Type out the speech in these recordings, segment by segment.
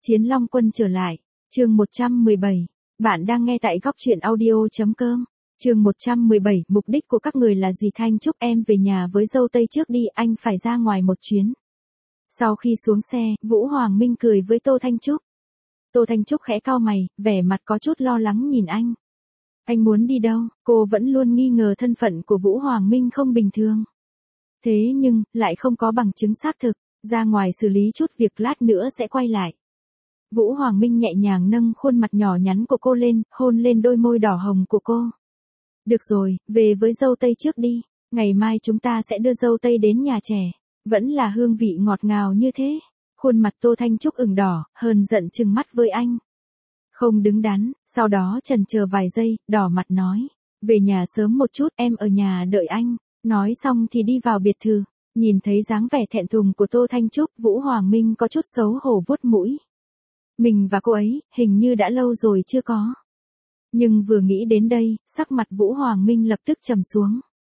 Chiến Long Quân trở lại. Chương 117. Bạn đang nghe tại góc truyện audio.com. Chương 117. Mục đích của các người là gì? Thanh Trúc, em về nhà với dâu tây trước đi, anh phải ra ngoài một chuyến. Sau khi xuống xe, Vũ Hoàng Minh cười với Tô Thanh Trúc. Tô Thanh Trúc khẽ cau mày, vẻ mặt có chút lo lắng nhìn anh. Anh muốn đi đâu? Cô vẫn luôn nghi ngờ thân phận của Vũ Hoàng Minh không bình thường. Thế nhưng, lại không có bằng chứng xác thực, ra ngoài xử lý chút việc lát nữa sẽ quay lại. Vũ Hoàng Minh nhẹ nhàng nâng khuôn mặt nhỏ nhắn của cô lên, hôn lên đôi môi đỏ hồng của cô. Được rồi, về với dâu tây trước đi, ngày mai chúng ta sẽ đưa dâu tây đến nhà trẻ. Vẫn là hương vị ngọt ngào như thế. Khuôn mặt Tô Thanh Trúc ửng đỏ, hờn giận trừng mắt với anh. Không đứng đắn, sau đó chần chờ vài giây, đỏ mặt nói. Về nhà sớm một chút, em ở nhà đợi anh. Nói xong thì đi vào biệt thự. Nhìn thấy dáng vẻ thẹn thùng của Tô Thanh Trúc, Vũ Hoàng Minh có chút xấu hổ vuốt mũi. Mình và cô ấy, hình như đã lâu rồi chưa có. Nhưng vừa nghĩ đến đây, sắc mặt Vũ Hoàng Minh lập tức trầm xuống.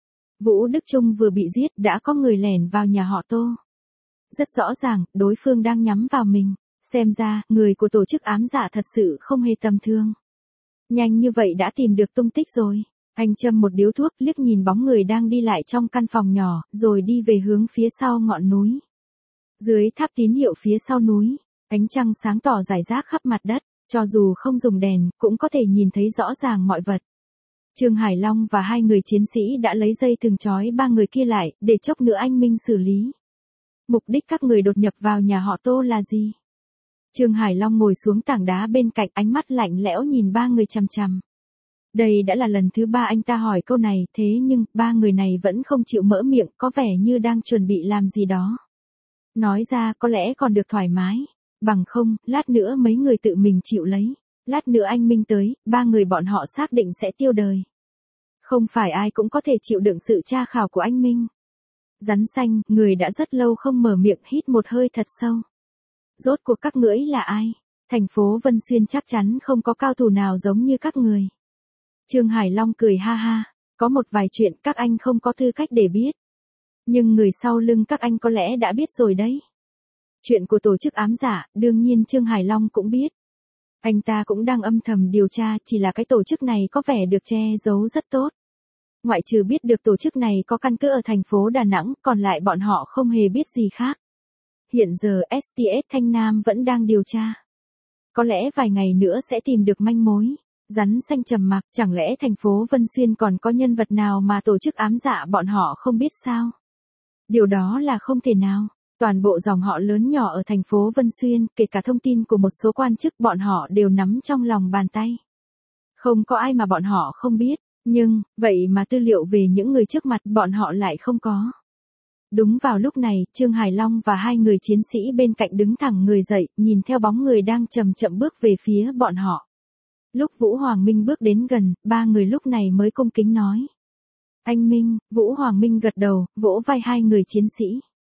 Vũ Đức Trung vừa bị giết, đã có người lẻn vào nhà họ Tô. Rất rõ ràng, đối phương đang nhắm vào mình. Xem ra, người của tổ chức ám dạ thật sự không hề tầm thường. Nhanh như vậy đã tìm được tung tích rồi. Anh châm một điếu thuốc, liếc nhìn bóng người đang đi lại trong căn phòng nhỏ, rồi đi về hướng phía sau ngọn núi. Dưới tháp tín hiệu phía sau núi, ánh trăng sáng tỏ rải rác khắp mặt đất, cho dù không dùng đèn, cũng có thể nhìn thấy rõ ràng mọi vật. Trương Hải Long và hai người chiến sĩ đã lấy dây thừng trói ba người kia lại, để chốc nữa anh Minh xử lý. Mục đích các người đột nhập vào nhà họ Tô là gì? Trương Hải Long ngồi xuống tảng đá bên cạnh, ánh mắt lạnh lẽo nhìn ba người chằm chằm. Đây đã là lần thứ ba anh ta hỏi câu này, thế nhưng, ba người này vẫn không chịu mở miệng, có vẻ như đang chuẩn bị làm gì đó. Nói ra có lẽ còn được thoải mái. Bằng không, lát nữa mấy người tự mình chịu lấy. Lát nữa anh Minh tới, ba người bọn họ xác định sẽ tiêu đời. Không phải ai cũng có thể chịu đựng sự tra khảo của anh Minh. Rắn xanh, người đã rất lâu không mở miệng, hít một hơi thật sâu. Rốt cuộc các ngươi là ai? Thành phố Vân Xuyên chắc chắn không có cao thủ nào giống như các người. Trương Hải Long cười ha ha. Có một vài chuyện các anh không có tư cách để biết. Nhưng người sau lưng các anh có lẽ đã biết rồi đấy. Chuyện của tổ chức ám dạ, đương nhiên Trương Hải Long cũng biết. Anh ta cũng đang âm thầm điều tra, chỉ là cái tổ chức này có vẻ được che giấu rất tốt. Ngoại trừ biết được tổ chức này có căn cứ ở thành phố Đà Nẵng, còn lại bọn họ không hề biết gì khác. Hiện giờ STS Thanh Nam vẫn đang điều tra. Có lẽ vài ngày nữa sẽ tìm được manh mối. Rắn xanh trầm mặc, chẳng lẽ thành phố Vân Xuyên còn có nhân vật nào mà tổ chức ám dạ bọn họ không biết sao? Điều đó là không thể nào. Toàn bộ dòng họ lớn nhỏ ở thành phố Vân Xuyên, kể cả thông tin của một số quan chức bọn họ đều nắm trong lòng bàn tay. Không có ai mà bọn họ không biết, nhưng, vậy mà tư liệu về những người trước mặt bọn họ lại không có. Đúng vào lúc này, Trương Hải Long và hai người chiến sĩ bên cạnh đứng thẳng người dậy, nhìn theo bóng người đang chậm chậm bước về phía bọn họ. Lúc Vũ Hoàng Minh bước đến gần, ba người lúc này mới cung kính nói. Anh Minh. Vũ Hoàng Minh gật đầu, vỗ vai hai người chiến sĩ.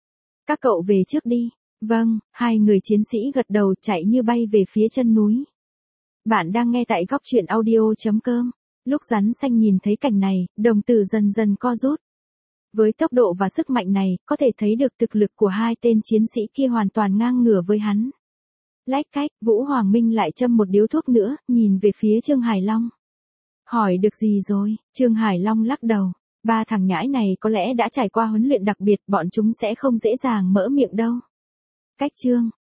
Các cậu về trước đi. Vâng, hai người chiến sĩ gật đầu, chạy như bay về phía chân núi. Bạn đang nghe tại góc truyện audio.com. Lúc rắn xanh nhìn thấy cảnh này, đồng tử dần dần co rút. Với tốc độ và sức mạnh này, có thể thấy được thực lực của hai tên chiến sĩ kia hoàn toàn ngang ngửa với hắn. Lách cách, Vũ Hoàng Minh lại châm một điếu thuốc nữa, nhìn về phía Trương Hải Long. Hỏi được gì rồi? Trương Hải Long lắc đầu. Ba thằng nhãi này có lẽ đã trải qua huấn luyện đặc biệt, bọn chúng sẽ không dễ dàng mở miệng đâu. Cách Trương,